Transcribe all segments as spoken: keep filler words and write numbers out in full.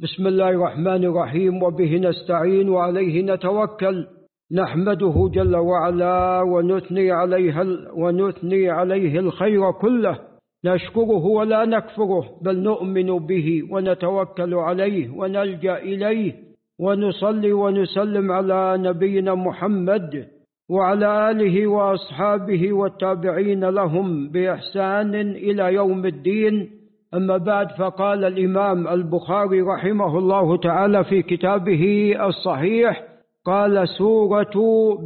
بسم الله الرحمن الرحيم، وبه نستعين وعليه نتوكل. نحمده جل وعلا ونثني عليه, ونثني عليه الخير كله، نشكره ولا نكفره، بل نؤمن به ونتوكل عليه ونلجأ إليه، ونصلي ونسلم على نبينا محمد وعلى آله وأصحابه والتابعين لهم بإحسان إلى يوم الدين. أما بعد، فقال الإمام البخاري رحمه الله تعالى في كتابه الصحيح، قال: سورة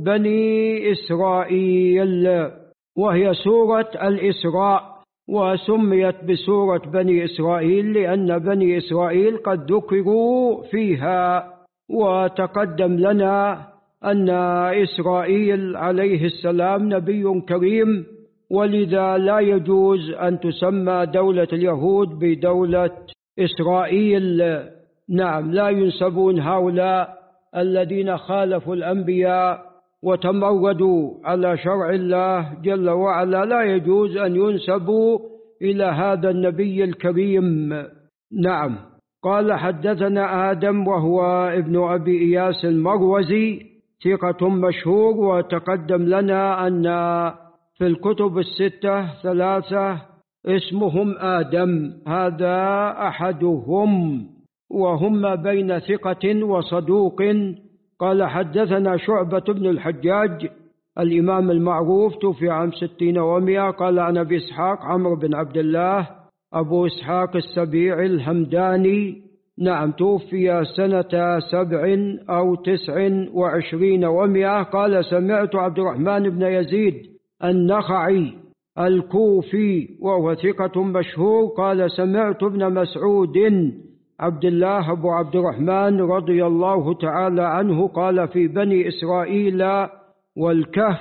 بني إسرائيل، وهي سورة الإسراء، وسميت بسورة بني إسرائيل لأن بني إسرائيل قد ذكروا فيها. وتقدم لنا أن إسرائيل عليه السلام نبي كريم، ولذا لا يجوز أن تسمى دولة اليهود بدولة إسرائيل. نعم، لا ينسبون هؤلاء الذين خالفوا الأنبياء وتمردوا على شرع الله جل وعلا، لا يجوز أن ينسبوا إلى هذا النبي الكريم. نعم. قال: حدثنا آدم وهو ابن أبي إياس المروزي، ثقة مشهور، وتقدم لنا أن في الكتب الستة ثلاثة اسمهم آدم، هذا أحدهم، وهم بين ثقة وصدوق. قال: حدثنا شعبة بن الحجاج الإمام المعروف، توفي عام ستين ومئة. قال: عن أبي إسحاق عمرو بن عبد الله أبو إسحاق السبيعي الهمداني، نعم، توفي سنة سبع أو تسع وعشرين ومئة. قال: سمعت عبد الرحمن بن يزيد النخعي الكوفي وهو ثقة مشهور. قال: سمعت ابن مسعود عبد الله أبو عبد الرحمن رضي الله تعالى عنه قال: في بني إسرائيل والكهف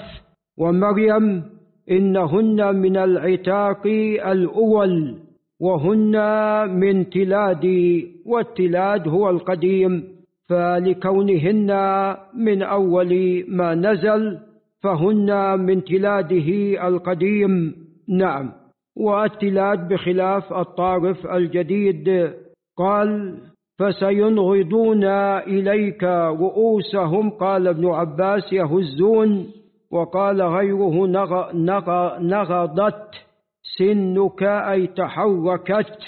ومريم إنهن من العتاق الأول، وهن من تلاد، والتلاد هو القديم، فلكونهن من أول ما نزل فهن من تلاده القديم. نعم، والتلاد بخلاف الطارف الجديد. قال: فسينغضون إليك رؤوسهم. قال ابن عباس: يهزون. وقال غيره: نغ نغ نغضت سنك، أي تحركت.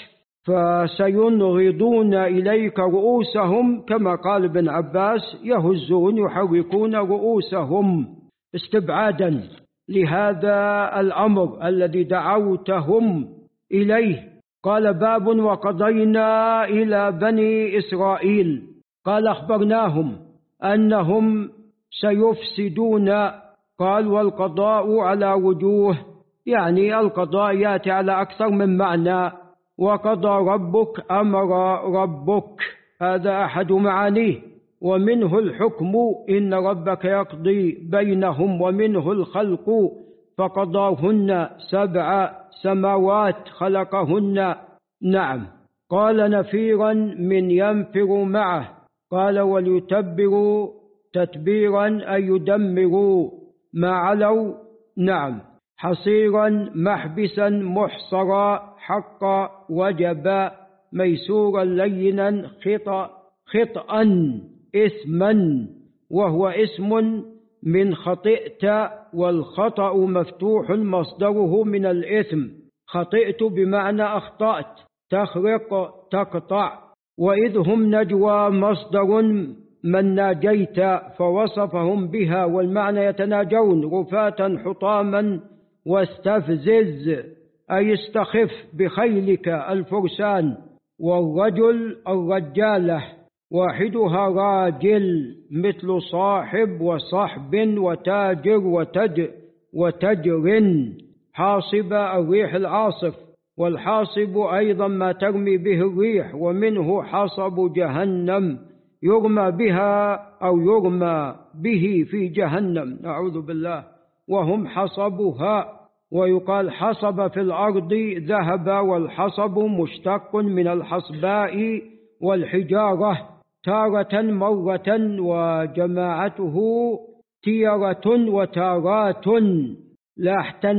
فسينغضون إليك رؤوسهم، كما قال ابن عباس: يهزون، يحركون رؤوسهم، استبعادا لهذا الأمر الذي دعوتهم إليه. قال: باب وقضينا إلى بني إسرائيل. قال: أخبرناهم أنهم سيفسدون. قال: والقضاء على وجوه، يعني القضاء يأتي على أكثر من معنى. وقضى ربك، أمر ربك، هذا أحد معانيه. ومنه الحكم، إن ربك يقضي بينهم. ومنه الخلق، فقضاهن سبع سماوات خلقهن. نعم. قال: نفيرا من ينفر معه. قال: وليتبروا تتبيرا، أي يدمروا ما علوا. نعم. حصيرا محبسا محصرا، حق وجب ميسورا لينا، خطأ خطأ إثما، وهو اسم من خطئت، والخطأ مفتوح مصدره من الإثم. خطئت بمعنى أخطأت، تخرق تقطع. وإذ هم نجوى مصدر من ناجيت، فوصفهم بها، والمعنى يتناجون رفاة حطاما. واستفزز، أي استخف بخيلك الفرسان. والرجل الرجالة، واحدها راجل، مثل صاحب وصحب وتاجر وتج وتجر. حاصب الريح العاصف، والحاصب أيضا ما ترمي به الريح. ومنه حصب جهنم، يرمى بها أو يرمى به في جهنم، أعوذ بالله. وهم حصبها. ويقال حصب في الأرض ذهب، والحصب مشتق من الحصباء والحجارة، تارة مرة، وجماعته تيرة وتارات.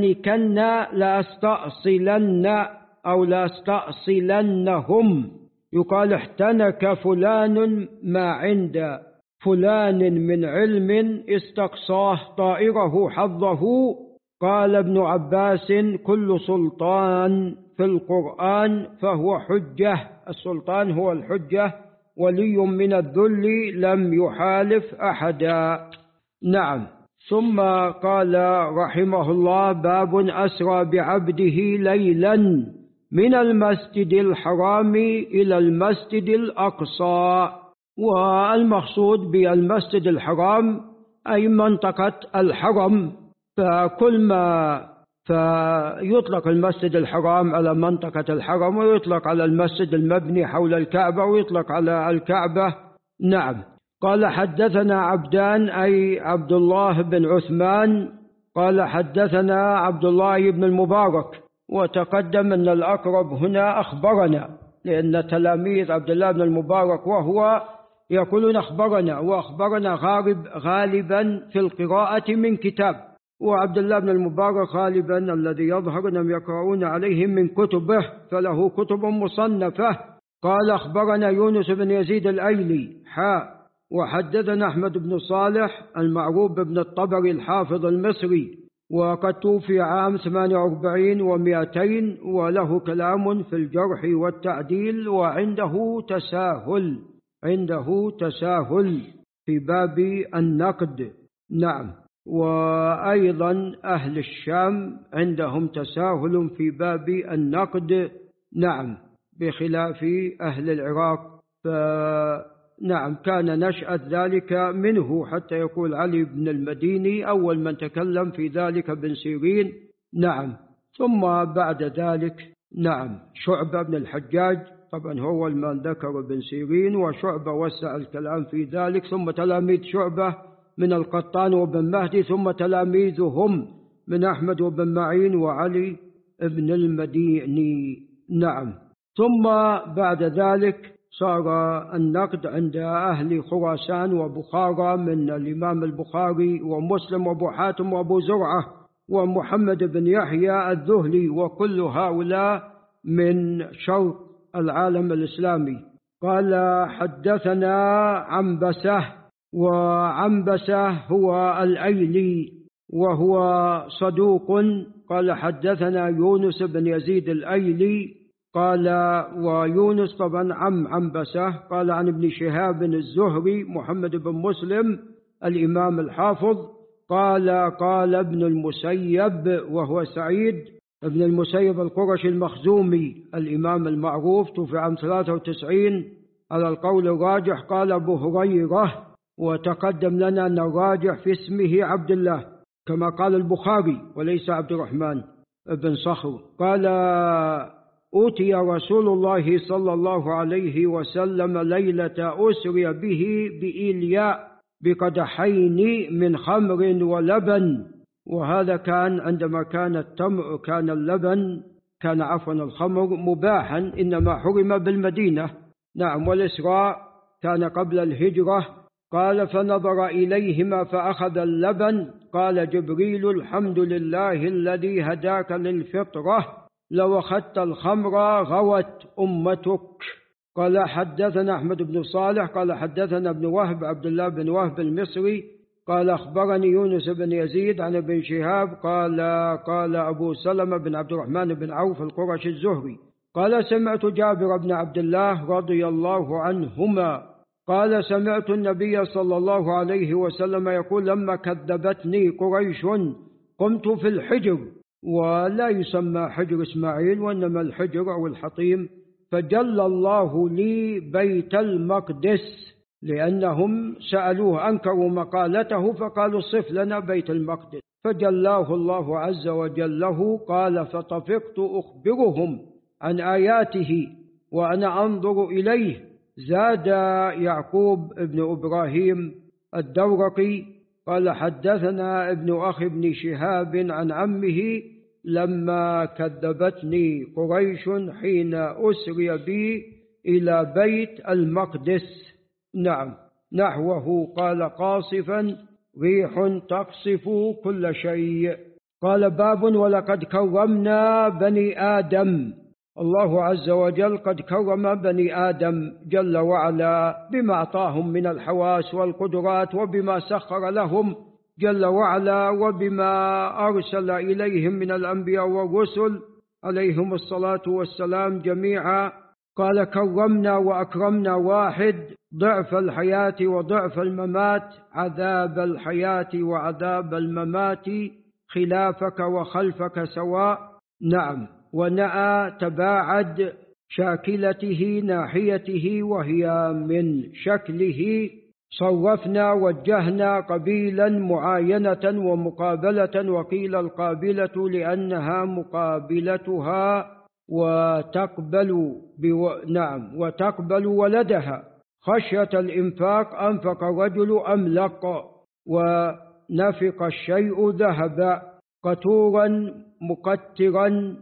لاحتنكن، لاستأصلن، أو لاستأصلنهم. يقال احتنك فلان ما عند فلان من علم استقصاه طائره حظه. قال ابن عباس كل سلطان في القرآن فهو حجة، السلطان هو الحجة، ولي من الذل لم يحالف أحدا. نعم. ثم قال رحمه الله باب أسرى بعبده ليلا من المسجد الحرام إلى المسجد الأقصى. والمقصود بالمسجد الحرام أي منطقة الحرم، فكل ما فيطلق المسجد الحرام على منطقة الحرم، ويطلق على المسجد المبني حول الكعبة، ويطلق على الكعبة. نعم. قال حدثنا عبدان أي عبد الله بن عثمان قال حدثنا عبد الله بن المبارك، وتقدم أن الأقرب هنا أخبرنا، لأن تلاميذ عبد الله بن المبارك وهو يقولون أخبرنا، وأخبرنا غالب غالبا في القراءة من كتاب، وعبد الله بن المبارك غالبا الذي يظهر أنهم يقرؤون عليهم من كتبه، فله كتب مصنفة. قال أخبرنا يونس بن يزيد الأيلي حاء وحدثنا أحمد بن صالح المعروف بن الطبري الحافظ المصري، وقد توفي عام ثمانية وأربعين ومئتين، وله كلام في الجرح والتعديل، وعنده تساهل عنده تساهل في باب النقد. نعم. وأيضا أهل الشام عندهم تساهل في باب النقد، نعم، بخلاف أهل العراق. فنعم كان نشأة ذلك منه، حتى يقول علي بن المديني أول من تكلم في ذلك بن سيرين. نعم. ثم بعد ذلك نعم شعبة بن الحجاج، طبعا هو من ذكر بن سيرين، وشعبة وسع الكلام في ذلك، ثم تلاميذ شعبة من القطان وبن مهدي، ثم تلاميذهم من أحمد وبن معين وعلي بن المديني. نعم. ثم بعد ذلك صار النقد عند أهل خراسان وبخارى من الإمام البخاري ومسلم وأبو حاتم وأبو زرعة ومحمد بن يحيى الذهلي، وكل هؤلاء من شرق العالم الإسلامي. قال حدثنا عنبسة، وعنبسة هو الأيلي وهو صدوق. قال حدثنا يونس بن يزيد الأيلي قال، ويونس طبعا عم عنبسة. قال عن ابن شهاب الزهري محمد بن مسلم الإمام الحافظ قال قال ابن المسيب وهو سعيد ابن المسيب القرشي المخزومي الإمام المعروف، توفي عام ثلاثة وتسعين على القول الراجح. قال أبو هريرة، وتقدم لنا أن الراجح في اسمه عبد الله كما قال البخاري وليس عبد الرحمن بن صخر. قال أوتي رسول الله صلى الله عليه وسلم ليلة أسري به بإيلياء بقدحين من خمر ولبن، وهذا كان عندما كان التمر كان اللبن كان عفوا الخمر مباحا، إنما حرم بالمدينة. نعم. والإسراء كان قبل الهجرة. قال فنظر إليهما فأخذ اللبن. قال جبريل الحمد لله الذي هداك للفطرة، لو أخذت الخمر غوت أمتك. قال حدثنا أحمد بن صالح قال حدثنا ابن وهب عبد الله بن وهب المصري قال أخبرني يونس بن يزيد عن ابن شهاب قال قال أبو سلمة بن عبد الرحمن بن عوف القرشي الزهري قال سمعت جابر بن عبد الله رضي الله عنهما قال سمعت النبي صلى الله عليه وسلم يقول لما كذبتني قريش قمت في الحجر، ولا يسمى حجر إسماعيل وإنما الحجر أو الحطيم، فجل الله لي بيت المقدس، لأنهم سألوه أنكروا مقالته فقالوا صف لنا بيت المقدس، فجلاه الله عز وجل له. قال فطفقت أخبرهم عن آياته وأنا أنظر إليه. زاد يعقوب ابن إبراهيم الدورقي قال حدثنا ابن أخي ابن شهاب عن عمه لما كذبتني قريش حين أسري بي إلى بيت المقدس. نعم نحوه. قال قاصفا ريح تقصف كل شيء. قال باب ولقد كرمنا بني آدم. الله عز وجل قد كرم بني آدم جل وعلا بما أعطاهم من الحواس والقدرات، وبما سخر لهم جل وعلا، وبما أرسل إليهم من الأنبياء والرسل عليهم الصلاة والسلام جميعا. قال كرمنا وأكرمنا واحد ضعف الحياة وضعف الممات، عذاب الحياة وعذاب الممات خلافك وخلفك سواء. نعم. ونأى تباعد شاكلته ناحيته وهي من شكله. صرفنا وجهنا قبيلا معاينة ومقابلة، وقيل القابلة لأنها مقابلتها وتقبل بو... نعم وتقبل ولدها. خشية الإنفاق أنفق الرجل أملق، ونفق الشيء ذهب. قتورا مقترا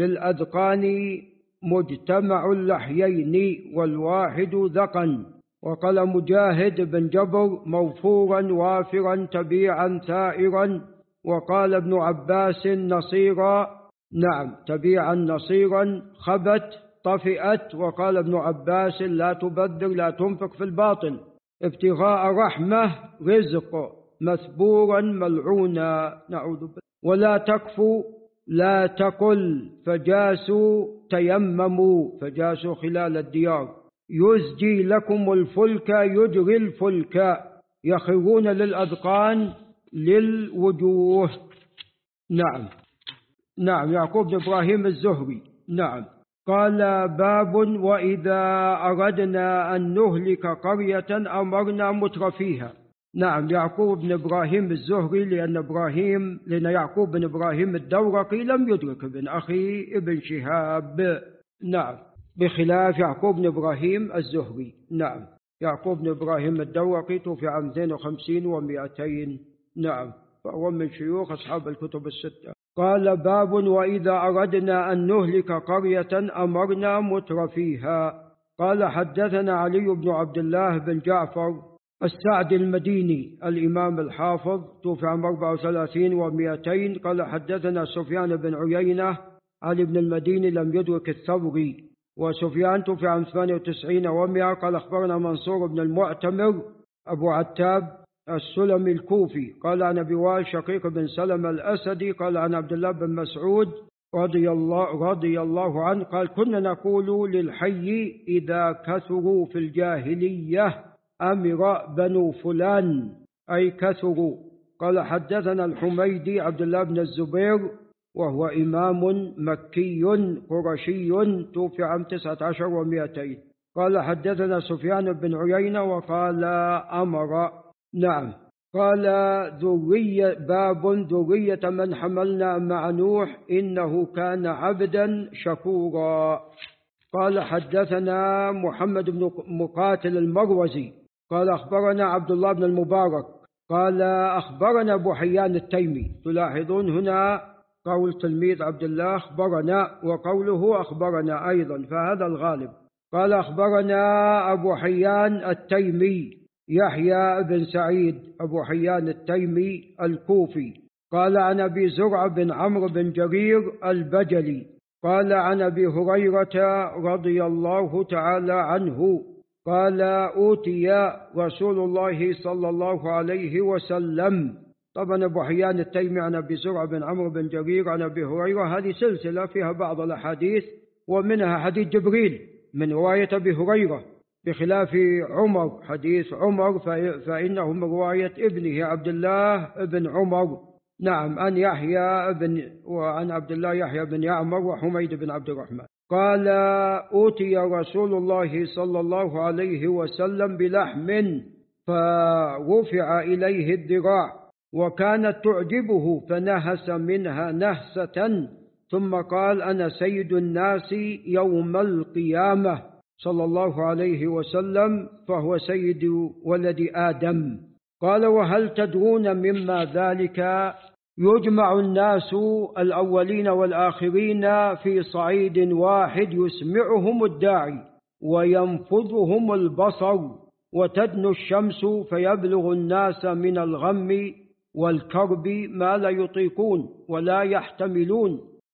للأذقان مجتمع اللحيين والواحد ذقن. وقال مجاهد بن جبر موفورا وافرا تبيعا ثائرا. وقال ابن عباس نصيرا، نعم تبيعا نصيرا خبت طفئت. وقال ابن عباس لا تبذر لا تنفق في الباطل. ابتغاء رحمة رزق مثبورا ملعونا، نعوذ بالله. ولا تكفوا لا تقل فجاسوا تيمموا، فجاسوا خلال الديار. يزجي لكم الفلك يجري الفلك، يخرون للأذقان للوجوه. نعم. نعم. يعقوب بن إبراهيم الزهري. نعم. قال باب وإذا أردنا أن نهلك قرية أمرنا مترفيها. نعم. يعقوب بن إبراهيم الزهري، لأن إبراهيم لأن يعقوب بن إبراهيم الدورقي لم يدرك ابن أخي ابن شهاب. نعم. بخلاف يعقوب بن إبراهيم الزهري. نعم. يعقوب بن إبراهيم الدورقي توفي عام اثنين وخمسين ومئتين. نعم. فهو من شيوخ أصحاب الكتب الستة. قال باب وإذا أردنا أن نهلك قرية أمرنا مترفيها. قال حدثنا علي بن عبد الله بن جعفر السعد المديني الإمام الحافظ توفي عام أربعة وثلاثين ومئتين. قال حدثنا سفيان بن عيينة علي بن المديني لم يدرك الثوري، وسفيان توفي عام ثمانية وتسعين ومئة. قال أخبرنا منصور بن المعتمر أبو عتاب السلمي الكوفي قال عن أبي وائل شقيق بن سلمة الأسدي قال عن عبد الله بن مسعود رضي الله, رضي الله عنه قال كنا نقول للحي إذا كثروا في الجاهلية أمر بنو فلان، أي كثروا. قال حدثنا الحميدي عبد الله بن الزبير وهو إمام مكي قرشي توفي عام تسعة عشر ومئتين. قال حدثنا سفيان بن عيينة وقال أمر. نعم. قال ذرية باب ذرية من حملنا مع نوح إنه كان عبدا شكورا. قال حدثنا محمد بن مقاتل المروزي قال أخبرنا عبد الله بن المبارك قال أخبرنا أبو حيان التيمي. تلاحظون هنا قول تلميذ عبد الله أخبرنا وقوله أخبرنا أيضا، فهذا الغالب. قال أخبرنا أبو حيان التيمي يحيى بن سعيد أبو حيان التيمي الكوفي قال عن أبي زرع بن عمرو بن جرير البجلي قال عن أبي هريرة رضي الله تعالى عنه قال أوتي رسول الله صلى الله عليه وسلم. طبعا أبو حيان التيمي عن أبي زرع بن عمرو بن جرير عن أبي هريرة، هذه سلسلة فيها بعض الأحاديث ومنها حديث جبريل من رواية أبي هريرة، بخلاف عمر حديث عمر فإنه من رواية ابنه عبد الله بن عمر. نعم. أن يحيى بن وعن عبد الله يحيى بن يعمر وحميد بن عبد الرحمن قال أوتي رسول الله صلى الله عليه وسلم بلحم فرفع إليه الذراع وكانت تعجبه فنهس منها نهسة ثم قال أنا سيد الناس يوم القيامة صلى الله عليه وسلم فهو سيد ولد آدم. قال وهل تدرون مما ذلك؟ يجمع الناس الأولين والآخرين في صعيد واحد يسمعهم الداعي وينفذهم البصر وتدنو الشمس فيبلغ الناس من الغم والكرب ما لا يطيقون ولا يحتملون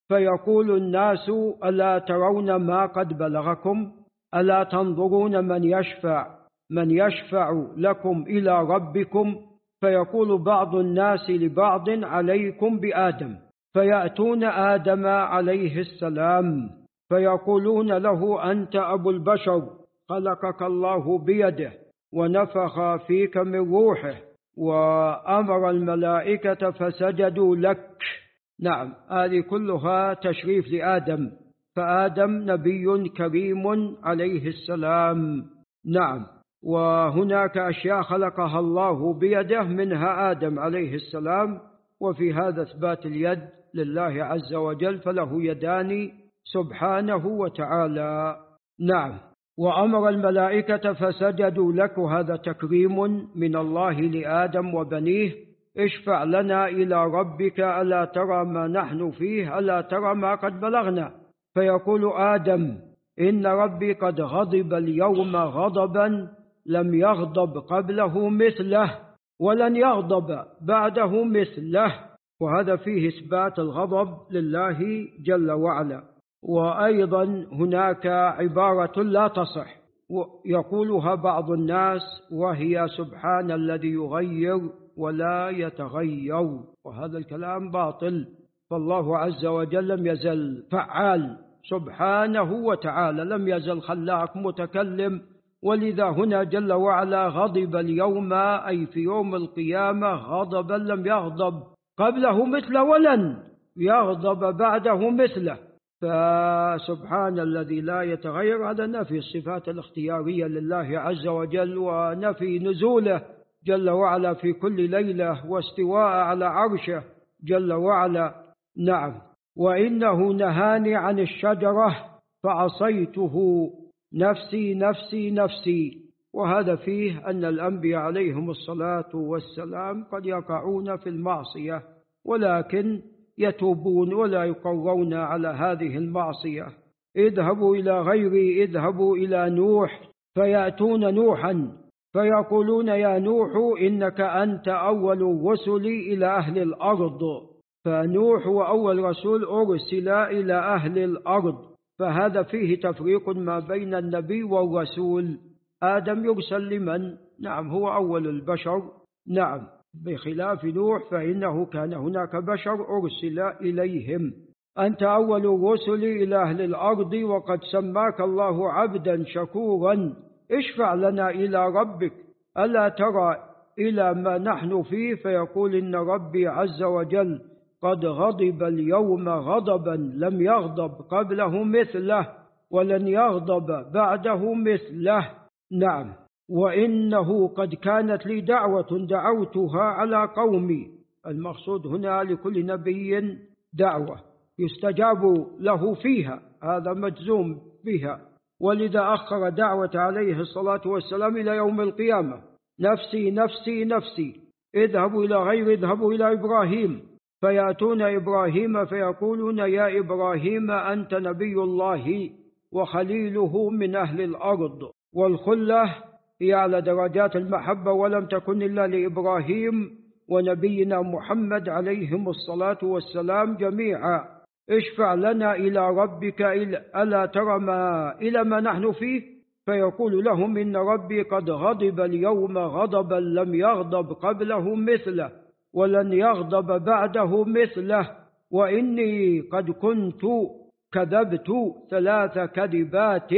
فيقول الناس ألا ترون ما قد بلغكم؟ ألا تنظرون من يشفع من يشفع لكم إلى ربكم؟ فيقول بعض الناس لبعض عليكم بآدم، فيأتون آدم عليه السلام فيقولون له أنت أبو البشر، خلقك الله بيده ونفخ فيك من روحه وأمر الملائكة فسجدوا لك. نعم، هذه كلها تشريف لآدم، فآدم نبي كريم عليه السلام. نعم، وهناك أشياء خلقها الله بيده منها آدم عليه السلام، وفي هذا إثبات اليد لله عز وجل، فله يدان سبحانه وتعالى. نعم، وأمر الملائكة فسجدوا لك، هذا تكريم من الله لآدم وبنيه. اشفع لنا إلى ربك ألا ترى ما نحن فيه، ألا ترى ما قد بلغنا؟ فيقول آدم إن ربي قد غضب اليوم غضبا لم يغضب قبله مثله ولن يغضب بعده مثله، وهذا فيه إثبات الغضب لله جل وعلا. وأيضا هناك عبارة لا تصح يقولها بعض الناس، وهي سبحان الذي يغير ولا يتغير، وهذا الكلام باطل، فالله عز وجل لم يزل فعال سبحانه وتعالى، لم يزل خلاق متكلم، ولذا هنا جل وعلا غضب اليوم أي في يوم القيامة غضبا لم يغضب قبله مثله ولن يغضب بعده مثله. فسبحان الذي لا يتغير، هذا نفي الصفات الاختيارية لله عز وجل، ونفي نزوله جل وعلا في كل ليلة، واستواء على عرشه جل وعلا. نعم، وإنه نهاني عن الشجرة فعصيته نفسي نفسي نفسي، وهذا فيه أن الأنبياء عليهم الصلاة والسلام قد يقعون في المعصية ولكن يتوبون ولا يقرون على هذه المعصية. اذهبوا إلى غيري، اذهبوا إلى نوح، فيأتون نوحا فيقولون يا نوح إنك أنت أول الرسل إلى أهل الأرض، فنوح هو أول رسول أرسل إلى أهل الأرض، فهذا فيه تفريق ما بين النبي والرسول. آدم يرسل لمن؟ نعم، هو أول البشر، نعم، بخلاف نوح فإنه كان هناك بشر أرسل إليهم. أنت أول الرسل إلى أهل الأرض وقد سماك الله عبدا شكورا، اشفع لنا إلى ربك ألا ترى إلى ما نحن فيه؟ فيقول إن ربي عز وجل قد غضب اليوم غضبا لم يغضب قبله مثله ولن يغضب بعده مثله. نعم، وإنه قد كانت لي دعوة دعوتها على قومي، المقصود هنا لكل نبي دعوة يستجاب له فيها، هذا مجزوم بها، ولذا أخر دعوة عليه الصلاة والسلام إلى يوم القيامة. نفسي نفسي نفسي، اذهبوا إلى غير، اذهبوا إلى إبراهيم، فيأتون إبراهيم فيقولون يا إبراهيم أنت نبي الله وخليله من أهل الأرض، والخلة هي على درجات المحبة، ولم تكن إلا لإبراهيم ونبينا محمد عليهم الصلاة والسلام جميعا. اشفع لنا إلى ربك ألا ترى ما إلى ما نحن فيه؟ فيقول لهم إن ربي قد غضب اليوم غضبا لم يغضب قبله مثله ولن يغضب بعده مثله، وإني قد كنت كذبت ثلاث كذبات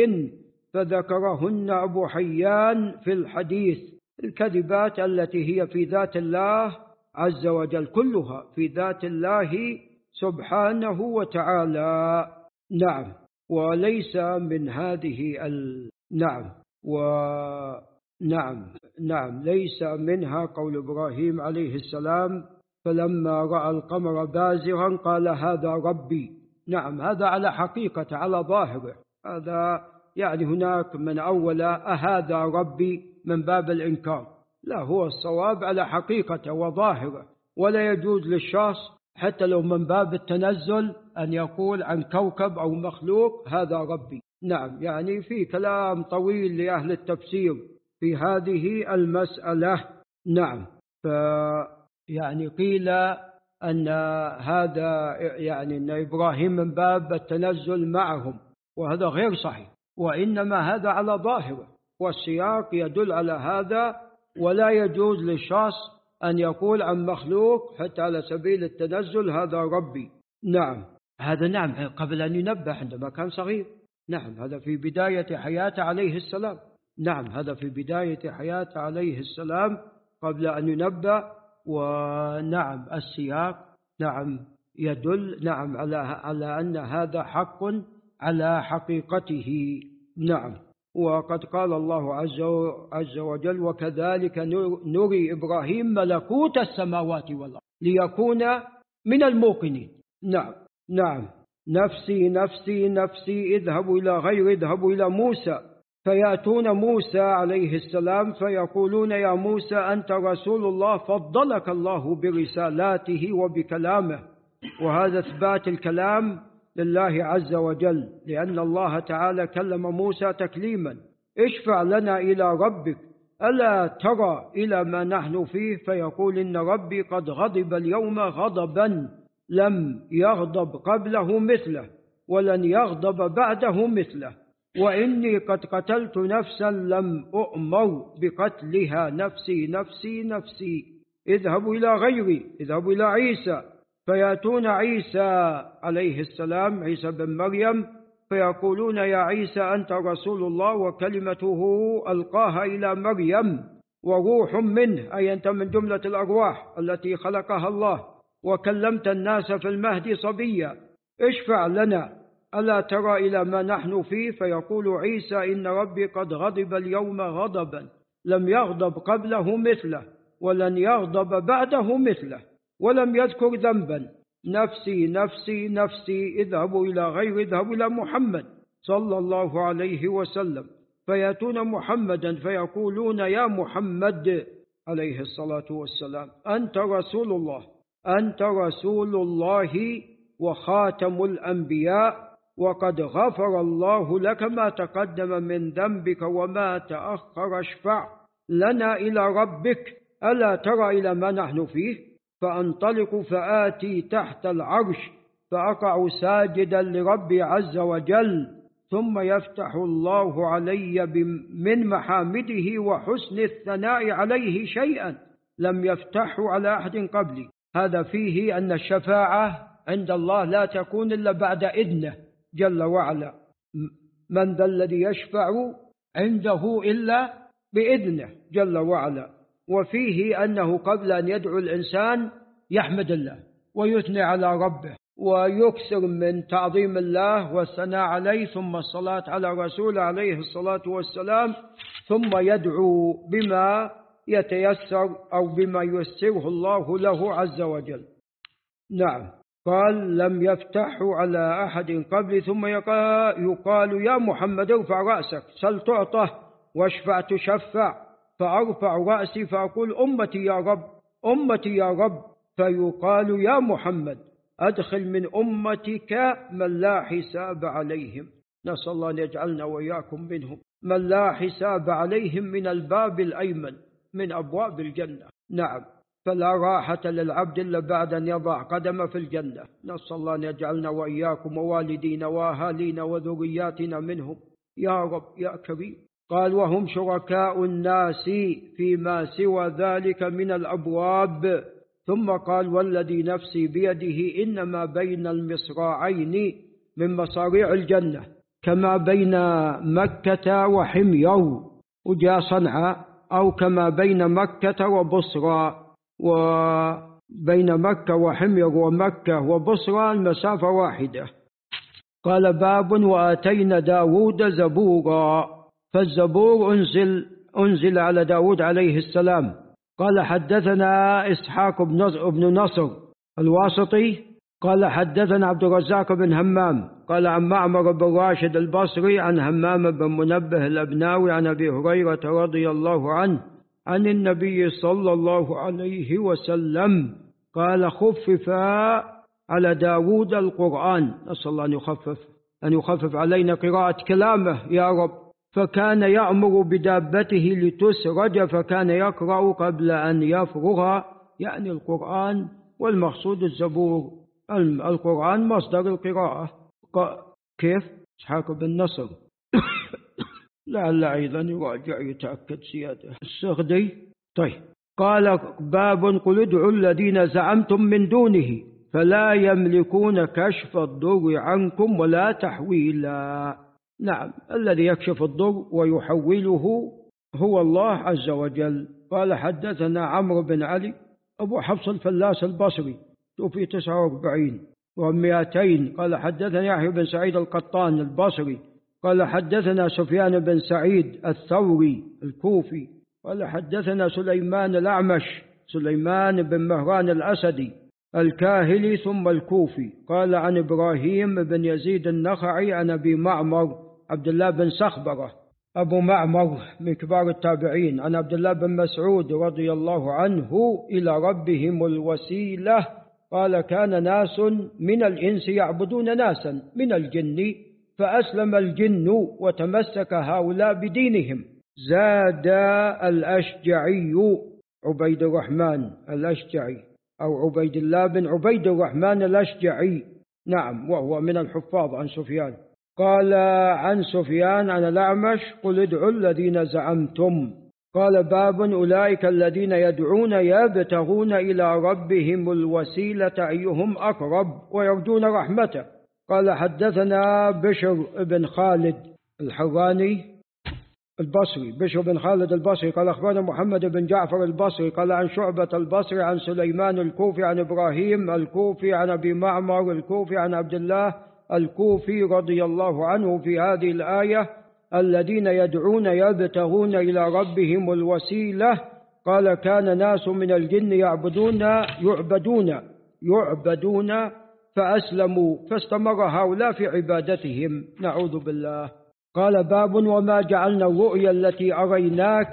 فذكرهن أبو حيان في الحديث، الكذبات التي هي في ذات الله عز وجل، كلها في ذات الله سبحانه وتعالى. نعم، وليس من هذه ال... نعم و نعم نعم ليس منها قول إبراهيم عليه السلام فلما رأى القمر بازغا قال هذا ربي. نعم، هذا على حقيقة على ظاهره، هذا يعني هناك من أول أهذا ربي من باب الإنكار، لا، هو الصواب على حقيقة وظاهره، ولا يجوز للشخص حتى لو من باب التنزل أن يقول عن كوكب أو مخلوق هذا ربي. نعم، يعني في كلام طويل لأهل التفسير في هذه المسألة. نعم، ف يعني قيل أن هذا يعني أن إبراهيم من باب التنزل معهم، وهذا غير صحيح، وإنما هذا على ظاهره، والسياق يدل على هذا. ولا يجوز للشخص أن يقول عن مخلوق حتى على سبيل التنزل هذا ربي. نعم هذا نعم قبل أن ينبه عندما كان صغير. نعم هذا في بداية حياته عليه السلام. نعم هذا في بداية حياته عليه السلام قبل أن ينبه. ونعم السياق نعم يدل نعم على على أن هذا حق على حقيقته. نعم. وقد قال الله عز عز وجل: وكذلك نري إبراهيم ملكوت السماوات والأرض ليكون من الموقنين. نعم نعم نفسي نفسي نفسي اذهبوا إلى غير اذهبوا إلى موسى، فيأتون موسى عليه السلام فيقولون: يا موسى أنت رسول الله، فضلك الله برسالاته وبكلامه. وهذا إثبات الكلام لله عز وجل، لأن الله تعالى كلم موسى تكليما: اشفع لنا إلى ربك ألا ترى إلى ما نحن فيه؟ فيقول: إن ربي قد غضب اليوم غضبا لم يغضب قبله مثله ولن يغضب بعده مثله، وإني قد قتلت نفسا لم أؤمر بقتلها، نفسي نفسي نفسي. اذهبوا إلى غيري اذهبوا إلى عيسى، فيأتون عيسى عليه السلام عيسى بن مريم فيقولون: يا عيسى أنت رسول الله وكلمته ألقاها إلى مريم وروح منه، أي أنت من جملة الأرواح التي خلقها الله، وكلمت الناس في المهد صبيا، اشفع لنا ألا ترى إلى ما نحن فيه؟ فيقول عيسى: إن ربي قد غضب اليوم غضبا لم يغضب قبله مثله ولن يغضب بعده مثله، ولم يذكر ذنبا. نفسي نفسي نفسي اذهبوا إلى غير اذهبوا إلى محمد صلى الله عليه وسلم، فيأتون محمدا فيقولون: يا محمد عليه الصلاة والسلام أنت رسول الله أنت رسول الله وخاتم الأنبياء، وقد غفر الله لك ما تقدم من ذنبك وما تأخر، اشفع لنا إلى ربك ألا ترى إلى ما نحن فيه؟ فأنطلق فآتي تحت العرش فأقع ساجدا لربي عز وجل، ثم يفتح الله علي من محامده وحسن الثناء عليه شيئا لم يفتحه على أحد قبلي. هذا فيه أن الشفاعة عند الله لا تكون إلا بعد إذنه جل وعلا. من ذا الذي يشفع عنده إلا بإذنه جل وعلا. وفيه أنه قبل أن يدعو الإنسان يحمد الله ويثني على ربه ويكثر من تعظيم الله والثناء عليه، ثم الصلاة على رسوله عليه الصلاة والسلام، ثم يدعو بما يتيسر أو بما ييسره الله له عز وجل. نعم. قال: لم يفتحوا على أحد قبل. ثم يقال: يا محمد ارفع رأسك سل تعطه واشفع تشفع، فأرفع رأسي فأقول: أمتي يا رب أمتي يا رب، فيقال: يا محمد أدخل من أمتك من لا حساب عليهم. نسأل الله أن يجعلنا وإياكم منهم، من لا حساب عليهم، من الباب الأيمن من أبواب الجنة. نعم. فلا راحة للعبد إلا بعد أن يضع قدمه في الجنة. نسأل الله أن يجعلنا وإياكم ووالدينا وأهالينا وذرياتنا منهم يا رب يا كريم. قال: وهم شركاء الناس فيما سوى ذلك من الأبواب. ثم قال: والذي نفسي بيده إنما بين المصراعين من مصاريع الجنة كما بين مكة وحمير، وجاء صنعاء، أو كما بين مكة وبصرى، وبين مكة وحمير ومكة وبصرى المسافة واحدة. قال: باب وآتينا داود زبورا. فالزبور أنزل, أنزل على داود عليه السلام. قال: حدثنا إسحاق بن نصر الواسطي قال: حدثنا عبد الرزاق بن همام قال: عن معمر بن راشد البصري عن همام بن منبه الأبناوي عن أبي هريرة رضي الله عنه عن النبي صلى الله عليه وسلم قال: خفف على داود القرآن. نسأل الله أن يخفف أن يخفف علينا قراءة كلامه يا رب. فكان يأمر بدابته لتسرج، فكان يقرأ قبل أن يفرغ، يعني القرآن والمقصود الزبور. القرآن مصدر القراءة. كيف؟ إسحاق بن نصر لعل أيضا يراجع يتأكد زيادة. السغدي. طيب. قال باب قل ادعوا الذين زعمتم من دونه فلا يملكون كشف الضر عنكم ولا تحويلا. نعم، الذي يكشف الضر ويحوله هو الله عز وجل. قال حدثنا عمرو بن علي أبو حفص الفلاس البصري توفي تسعة وأربعين ومئتين. قال حدثنا يحيى بن سعيد القطان البصري قال حدثنا سفيان بن سعيد الثوري الكوفي قال حدثنا سليمان الأعمش سليمان بن مهران الأسدي الكاهلي ثم الكوفي قال عن إبراهيم بن يزيد النخعي عن أبي معمر عبد الله بن سخبرة أبو معمر من كبار التابعين عن عبد الله بن مسعود رضي الله عنه إلى ربهم الوسيلة قال كان ناس من الإنس يعبدون ناسا من الجن فأسلم الجن وتمسك هؤلاء بدينهم. زاد الأشجعي عبيد الرحمن الأشجعي أو عبيد الله بن عبيد الرحمن الأشجعي، نعم، وهو من الحفاظ عن سفيان. قال عن سفيان عن الأعمش قل ادعوا الذين زعمتم. قال باب أولئك الذين يدعون يبتغون إلى ربهم الوسيلة أيهم أقرب ويرجون رحمته. قال حدثنا بشر بن خالد الحراني البصري بشر بن خالد البصري قال أخبرنا محمد بن جعفر البصري قال عن شعبة البصري عن سليمان الكوفي عن إبراهيم الكوفي عن أبي معمر الكوفي عن عبد الله الكوفي رضي الله عنه في هذه الآية الذين يدعون يبتغون إلى ربهم الوسيلة. قال كان ناس من الجن يعبدون يعبدون يعبدون فأسلموا فاستمر هؤلاء في عبادتهم، نعوذ بالله. قال باب وما جعلنا الرؤيا التي أريناك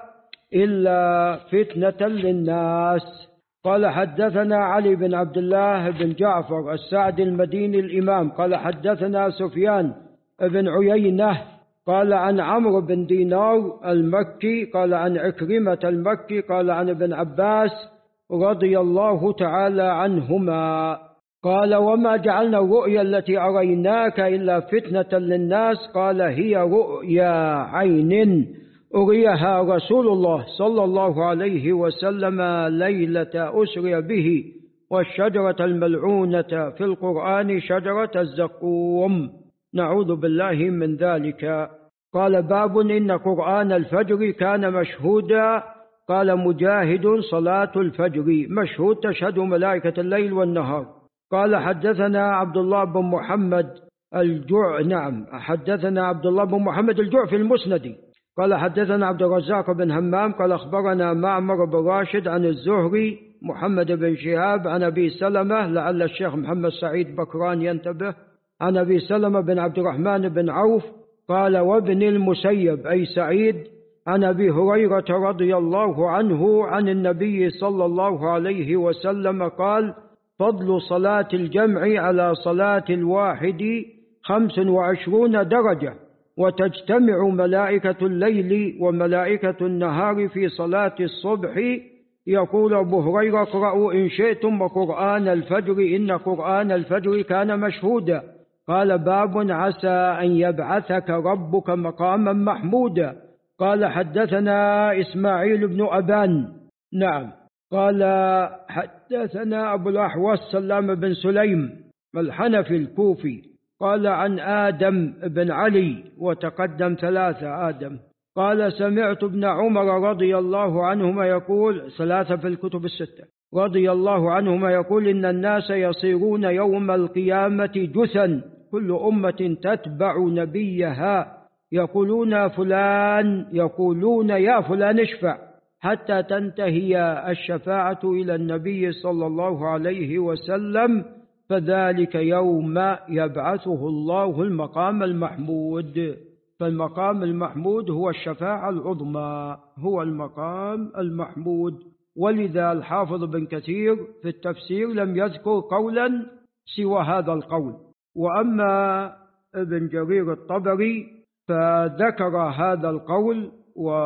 إلا فتنة للناس. قال حدثنا علي بن عبد الله بن جعفر السعدي المديني الإمام قال حدثنا سفيان بن عيينة قال عن عمرو بن دينار المكي قال عن عكرمة المكي قال عن ابن عباس رضي الله تعالى عنهما قال وما جعلنا الرؤيا التي أريناك إلا فتنة للناس. قال هي رؤيا عين أريها رسول الله صلى الله عليه وسلم ليلة أسري به والشجرة الملعونة في القرآن شجرة الزقوم، نعوذ بالله من ذلك. قال باب إن قرآن الفجر كان مشهودا. قال مجاهد صلاة الفجر مشهود تشهد ملائكة الليل والنهار. قال حدثنا عبد الله بن محمد الجع نعم حدثنا عبد الله بن محمد الجع في المسند قال حدثنا عبد الرزاق بن همام قال أخبرنا معمر بن راشد عن الزهري محمد بن شهاب عن أبي سلمة لعل الشيخ محمد سعيد بكران ينتبه عن أبي سلمة بن عبد الرحمن بن عوف قال وابن المسيب أي سعيد عن أبي هريرة رضي الله عنه عن النبي صلى الله عليه وسلم قال فضل صلاة الجمع على صلاة الواحد خمس وعشرون درجة وتجتمع ملائكة الليل وملائكة النهار في صلاة الصبح. يقول أبو هريرة اقرأوا إن شئتم وقرآن الفجر إن قرآن الفجر كان مشهودا. قال باب عسى أن يبعثك ربك مقاما محمودا. قال حدثنا إسماعيل بن أبان نعم قال حدثنا أبو الأحوص سلام بن سليم الحنفي الكوفي قال عن آدم بن علي وتقدم ثلاثة آدم قال سمعت ابن عمر رضي الله عنهما يقول ثلاثة في الكتب الستة رضي الله عنهما يقول إن الناس يصيرون يوم القيامة جثا كل أمة تتبع نبيها يقولون فلان يقولون يا فلان اشفع حتى تنتهي الشفاعة إلى النبي صلى الله عليه وسلم فذلك يوم يبعثه الله المقام المحمود. فالمقام المحمود هو الشفاعة العظمى هو المقام المحمود. ولذا الحافظ بن كثير في التفسير لم يذكر قولا سوى هذا القول. وأما ابن جرير الطبري فذكر هذا القول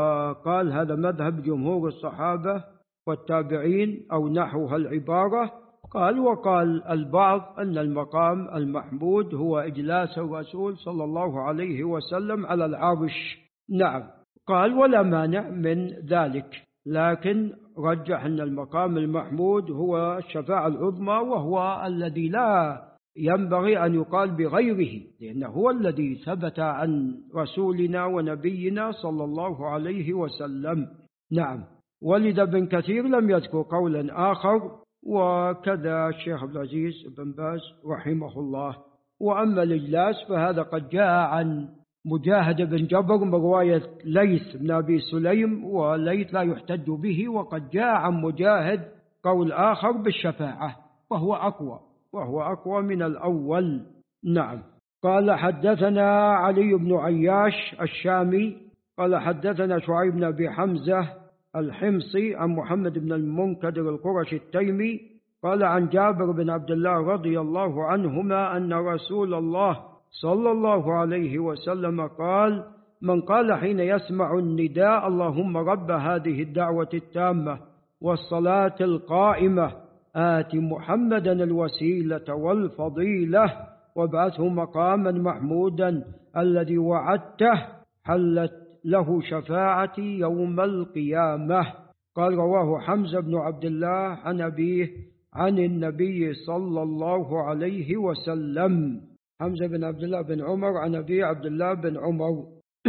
وقال هذا مذهب جمهور الصحابة والتابعين أو نحو العبارة قال وقال البعض أن المقام المحمود هو إجلاس الرسول صلى الله عليه وسلم على العرش. نعم. قال ولا مانع من ذلك، لكن رجح أن المقام المحمود هو الشفاعة العظمى، وهو الذي لا ينبغي أن يقال بغيره، لأنه هو الذي ثبت عن رسولنا ونبينا صلى الله عليه وسلم. نعم. ولد بن كثير لم يذكر قولا آخر، وكذا الشيخ عبد العزيز بن باز رحمه الله. وأما الإجلاس فهذا قد جاء عن مجاهد بن جبر من رواية ليث بن أبي سليم، وليث لا يحتج به، وقد جاء عن مجاهد قول آخر بالشفاعة وهو أقوى وهو أقوى من الأول. نعم. قال حدثنا علي بن عياش الشامي قال حدثنا شعيب بن أبي حمزة الحمصي عن محمد بن المنكدر القرشي التيمي قال عن جابر بن عبد الله رضي الله عنهما أن رسول الله صلى الله عليه وسلم قال: من قال حين يسمع النداء اللهم رب هذه الدعوة التامة والصلاة القائمة آت محمدا الوسيلة والفضيلة وابعثه مقاما محمودا الذي وعدته حلت له شفاعتي يوم القيامة. قال رواه حمزة بن عبد الله عن أبيه عن النبي صلى الله عليه وسلم. حمزة بن عبد الله بن عمر عن أبي عبد الله بن عمر.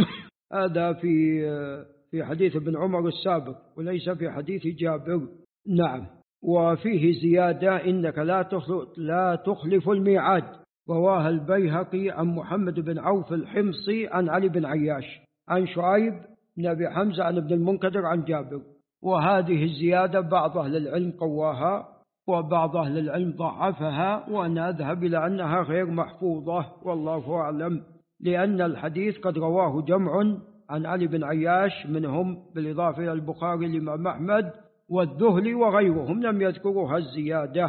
هذا في في حديث ابن عمر السابق وليس في حديث جابر. نعم. وفيه زيادة: إنك لا تخلف, لا تخلف الميعاد. رواه البيهقي عن محمد بن عوف الحمصي عن علي بن عياش عن شعيب بن أبي حمزة عن ابن المنكدر عن جابر. وهذه الزيادة بعض أهل العلم قواها وبعض أهل العلم ضعفها، وأنا أذهب إلى أنها غير محفوظة والله أعلم، لأن الحديث قد رواه جمع عن علي بن عياش منهم بالإضافة إلى البخاري الإمام أحمد والذهلي وغيرهم لم يذكروا الزيادة.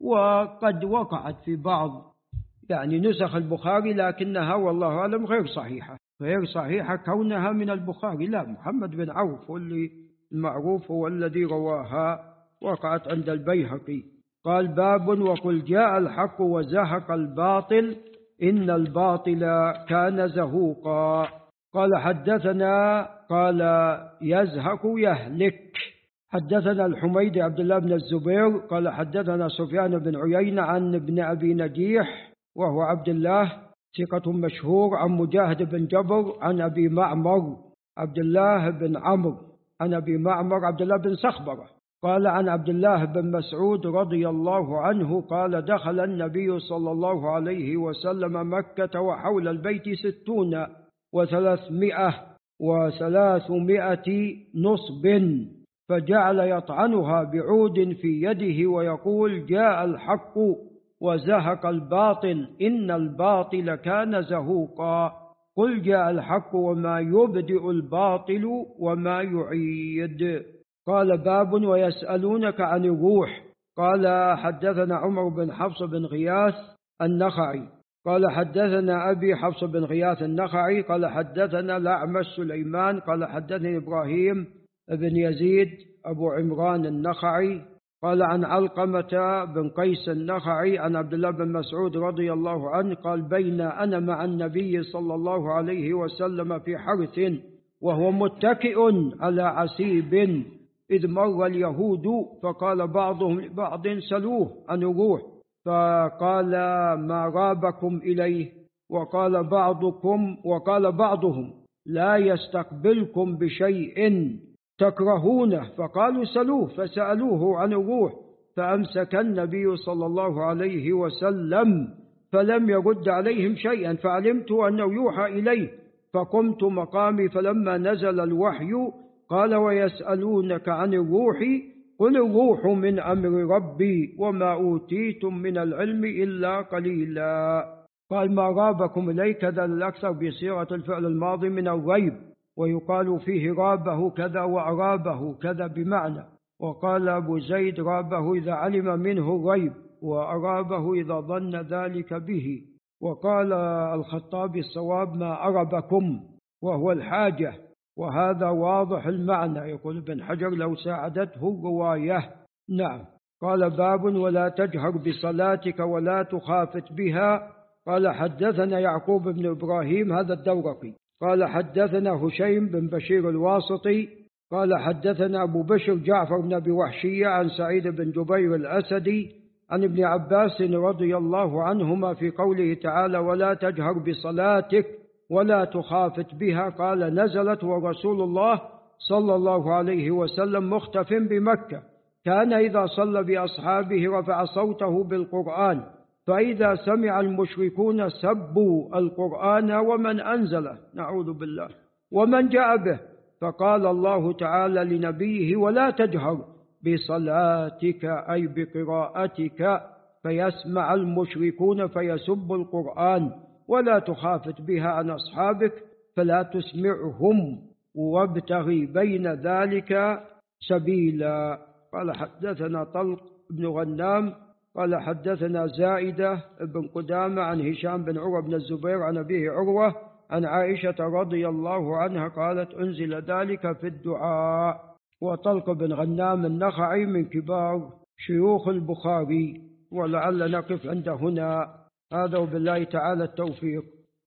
وقد وقعت في بعض يعني نسخ البخاري، لكنها والله أعلم غير صحيحة غير صحيحة كونها من البخاري. لا، محمد بن عوف واللي المعروف هو الذي رواها، وقعت عند البيهقي. قال: باب وقل جاء الحق وزهق الباطل إن الباطل كان زهوقا. قال حدثنا قال يزهق يهلك. حدثنا الحميدي عبد الله بن الزبير قال حدثنا سفيان بن عيينة عن ابن أبي نجيح وهو عبد الله ثقة مشهور عن مجاهد بن جبر عن أبي معمر عبد الله بن عمرو عن أبي معمر عبد الله بن صخبرة قال عن عبد الله بن مسعود رضي الله عنه قال: دخل النبي صلى الله عليه وسلم مكة وحول البيت ستون وثلاثمائة وثلاثمائة نصب، فجعل يطعنها بعود في يده ويقول: جاء الحق وزهق الباطل إن الباطل كان زهوقا. قل جاء الحق وما يبدئ الباطل وما يعيد. قال: باب ويسألونك عن الروح. قال حدثنا عمر بن حفص بن غياث النخعي قال حدثنا أبي حفص بن غياث النخعي قال حدثنا الأعمش سليمان قال حدثني إبراهيم بن يزيد أبو عمران النخعي قال عن علقمة بن قيس النخعي عن عبد الله بن مسعود رضي الله عنه قال: بين أنا مع النبي صلى الله عليه وسلم في حرث وهو متكئ على عسيب إذ مر اليهود فقال بعضهم لبعض: سلوه عن الروح، فقال: ما رابكم إليه؟ وقال بعضكم وقال بعضهم: لا يستقبلكم بشيء تكرهونه، فقالوا: سلوه، فسألوه عن الروح، فأمسك النبي صلى الله عليه وسلم فلم يرد عليهم شيئا، فعلمت أنه يوحى إليه، فقمت مقامي، فلما نزل الوحي قال: ويسألونك عن الروح قل الروح من أمر ربي وما أوتيتم من العلم إلا قليلا. قال: ما رابكم إليه كذا الأكثر بصيغة الفعل الماضي من الريب، ويقال فيه رابه كذا وأرابه كذا بمعنى. وقال أبو زيد: رابه إذا علم منه الريب، وأرابه إذا ظن ذلك به. وقال الخطابي: الصواب ما أربكم، وهو الحاجة، وهذا واضح المعنى. يقول ابن حجر: لو ساعدته الرواية. نعم. قال باب ولا تجهر بصلاتك ولا تخافت بها. قال حدثنا يعقوب بن إبراهيم هذا الدورقي قال حدثنا هشيم بن بشير الواسطي قال حدثنا أبو بشر جعفر بن أبي وحشية عن سعيد بن جبير الأسدي عن ابن عباس رضي الله عنهما في قوله تعالى ولا تجهر بصلاتك ولا تخافت بها. قال نزلت ورسول الله صلى الله عليه وسلم مختف بمكة، كان إذا صلى بأصحابه رفع صوته بالقرآن، فإذا سمع المشركون سبوا القرآن ومن أنزله، نعوذ بالله، ومن جاء به، فقال الله تعالى لنبيه ولا تجهر بصلاتك أي بقراءتك فيسمع المشركون فيسب القرآن، ولا تخافت بها عن أصحابك فلا تسمعهم وابتغي بين ذلك سبيلا. قال حدثنا طلق بن غنام قال حدثنا زائدة بن قدامة عن هشام بن عروة بن الزبير عن أبيه عروة عن عائشة رضي الله عنها قالت أنزل ذلك في الدعاء. وطلق بن غنام النخعي من كبار شيوخ البخاري. ولعل نقف عند هنا. هذا وبالله تعالى التوفيق.